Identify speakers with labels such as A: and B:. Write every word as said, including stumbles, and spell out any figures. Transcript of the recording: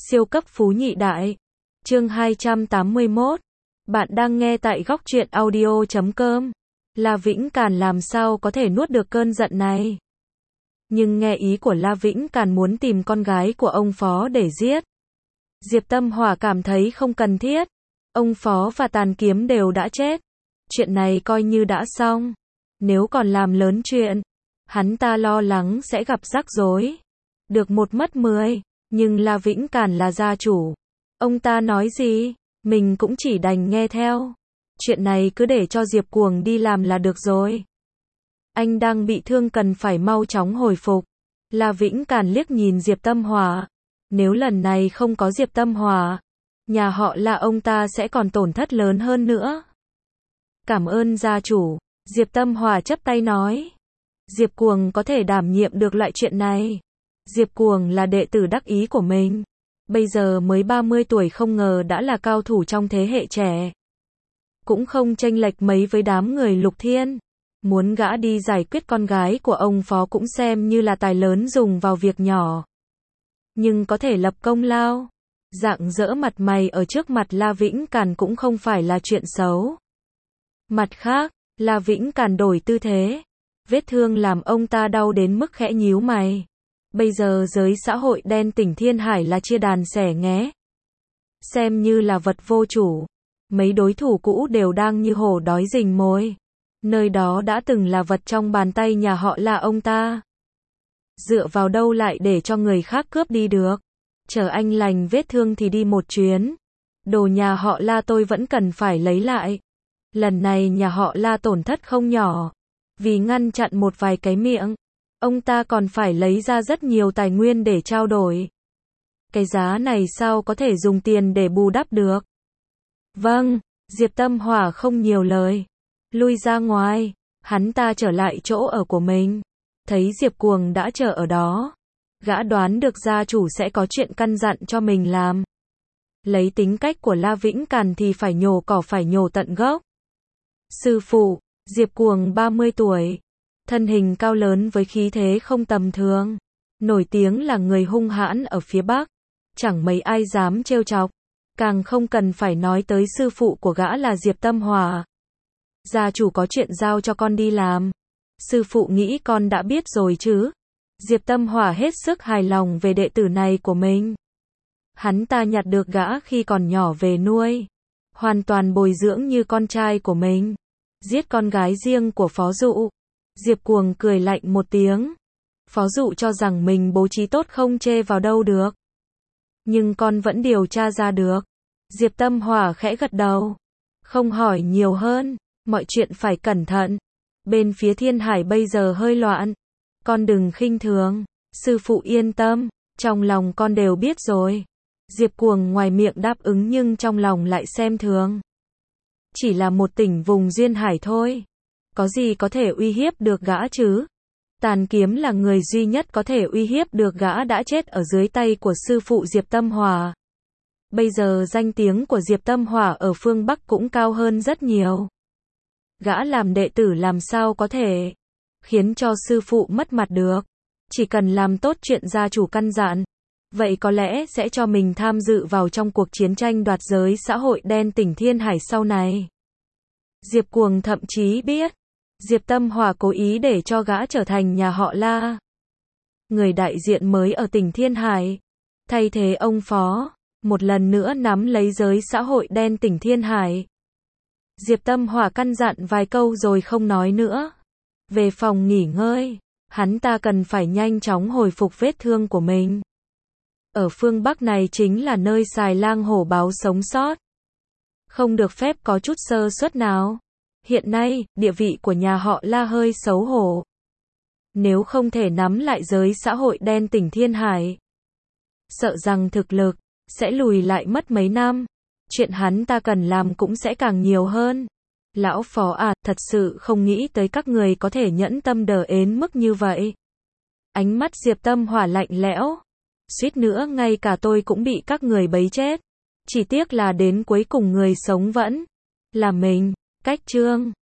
A: Siêu cấp phú nhị đại. Chương hai trăm tám mươi mốt. Bạn đang nghe tại góc truyện audio chấm com. La Vĩnh Càn làm sao có thể nuốt được cơn giận này. Nhưng nghe ý của La Vĩnh Càn muốn tìm con gái của ông Phó để giết. Diệp Tâm Hỏa cảm thấy không cần thiết. Ông Phó và Tàn Kiếm đều đã chết. Chuyện này coi như đã xong. Nếu còn làm lớn chuyện, hắn ta lo lắng sẽ gặp rắc rối. Được một mất mười. Nhưng La Vĩnh Càn là gia chủ. Ông ta nói gì, mình cũng chỉ đành nghe theo. Chuyện này cứ để cho Diệp Cuồng đi làm là được rồi. Anh đang bị thương cần phải mau chóng hồi phục. La Vĩnh Càn liếc nhìn Diệp Tâm Hỏa. Nếu lần này không có Diệp Tâm Hỏa, nhà họ La ông ta sẽ còn tổn thất lớn hơn nữa. Cảm ơn gia chủ. Diệp Tâm Hỏa chắp tay nói. Diệp Cuồng có thể đảm nhiệm được loại chuyện này. Diệp Cuồng là đệ tử đắc ý của mình. Bây giờ mới ba mươi tuổi không ngờ đã là cao thủ trong thế hệ trẻ. Cũng không chênh lệch mấy với đám người Lục Thiên. Muốn gã đi giải quyết con gái của ông Phó cũng xem như là tài lớn dùng vào việc nhỏ. Nhưng có thể lập công lao, rạng rỡ mặt mày ở trước mặt La Vĩnh Càn cũng không phải là chuyện xấu. Mặt khác, La Vĩnh Càn đổi tư thế. Vết thương làm ông ta đau đến mức khẽ nhíu mày. Bây giờ giới xã hội đen tỉnh Thiên Hải là chia đàn xẻ nghé. Xem như là vật vô chủ. Mấy đối thủ cũ đều đang như hổ đói rình mồi. Nơi đó đã từng là vật trong bàn tay nhà họ La ông ta. Dựa vào đâu lại để cho người khác cướp đi được. Chờ anh lành vết thương thì đi một chuyến. Đồ nhà họ La tôi vẫn cần phải lấy lại. Lần này nhà họ La tổn thất không nhỏ. Vì ngăn chặn một vài cái miệng, ông ta còn phải lấy ra rất nhiều tài nguyên để trao đổi. Cái giá này sao có thể dùng tiền để bù đắp được? Vâng, Diệp Tâm Hỏa không nhiều lời. Lui ra ngoài, hắn ta trở lại chỗ ở của mình. Thấy Diệp Cuồng đã chờ ở đó. Gã đoán được gia chủ sẽ có chuyện căn dặn cho mình làm. Lấy tính cách của La Vĩnh Càn thì phải nhổ cỏ phải nhổ tận gốc. Sư phụ, Diệp Cuồng ba mươi tuổi. Thân hình cao lớn với khí thế không tầm thường. Nổi tiếng là người hung hãn ở phía Bắc. Chẳng mấy ai dám trêu chọc. Càng không cần phải nói tới sư phụ của gã là Diệp Tâm Hỏa. Gia chủ có chuyện giao cho con đi làm. Sư phụ nghĩ con đã biết rồi chứ. Diệp Tâm Hỏa hết sức hài lòng về đệ tử này của mình. Hắn ta nhặt được gã khi còn nhỏ về nuôi. Hoàn toàn bồi dưỡng như con trai của mình. Giết con gái riêng của Phó Dụ. Diệp Cuồng cười lạnh một tiếng. Phó Dụ cho rằng mình bố trí tốt không chê vào đâu được. Nhưng con vẫn điều tra ra được. Diệp Tâm Hỏa khẽ gật đầu. Không hỏi nhiều hơn. Mọi chuyện phải cẩn thận. Bên phía Thiên Hải bây giờ hơi loạn. Con đừng khinh thường. Sư phụ yên tâm. Trong lòng con đều biết rồi. Diệp Cuồng ngoài miệng đáp ứng nhưng trong lòng lại xem thường. Chỉ là một tỉnh vùng duyên hải thôi. Có gì có thể uy hiếp được gã chứ? Tàn Kiếm là người duy nhất có thể uy hiếp được gã đã chết ở dưới tay của sư phụ Diệp Tâm Hỏa. Bây giờ danh tiếng của Diệp Tâm Hỏa ở phương Bắc cũng cao hơn rất nhiều. Gã làm đệ tử làm sao có thể khiến cho sư phụ mất mặt được. Chỉ cần làm tốt chuyện gia chủ căn dặn. Vậy có lẽ sẽ cho mình tham dự vào trong cuộc chiến tranh đoạt giới xã hội đen tỉnh Thiên Hải sau này. Diệp Cuồng thậm chí biết. Diệp Tâm Hỏa cố ý để cho gã trở thành nhà họ La. Người đại diện mới ở tỉnh Thiên Hải. Thay thế ông Phó. Một lần nữa nắm lấy giới xã hội đen tỉnh Thiên Hải. Diệp Tâm Hỏa căn dặn vài câu rồi không nói nữa. Về phòng nghỉ ngơi. Hắn ta cần phải nhanh chóng hồi phục vết thương của mình. Ở phương Bắc này chính là nơi xài lang hổ báo sống sót. Không được phép có chút sơ suất nào. Hiện nay, địa vị của nhà họ La hơi xấu hổ. Nếu không thể nắm lại giới xã hội đen tỉnh Thiên Hải, sợ rằng thực lực sẽ lùi lại mất mấy năm. Chuyện hắn ta cần làm cũng sẽ càng nhiều hơn. Lão Phó à, thật sự không nghĩ tới các người có thể nhẫn tâm đờ ến mức như vậy. Ánh mắt Diệp Tâm Hỏa lạnh lẽo. Suýt nữa ngay cả tôi cũng bị các người bấy chết. Chỉ tiếc là đến cuối cùng người sống vẫn là mình. Cách chương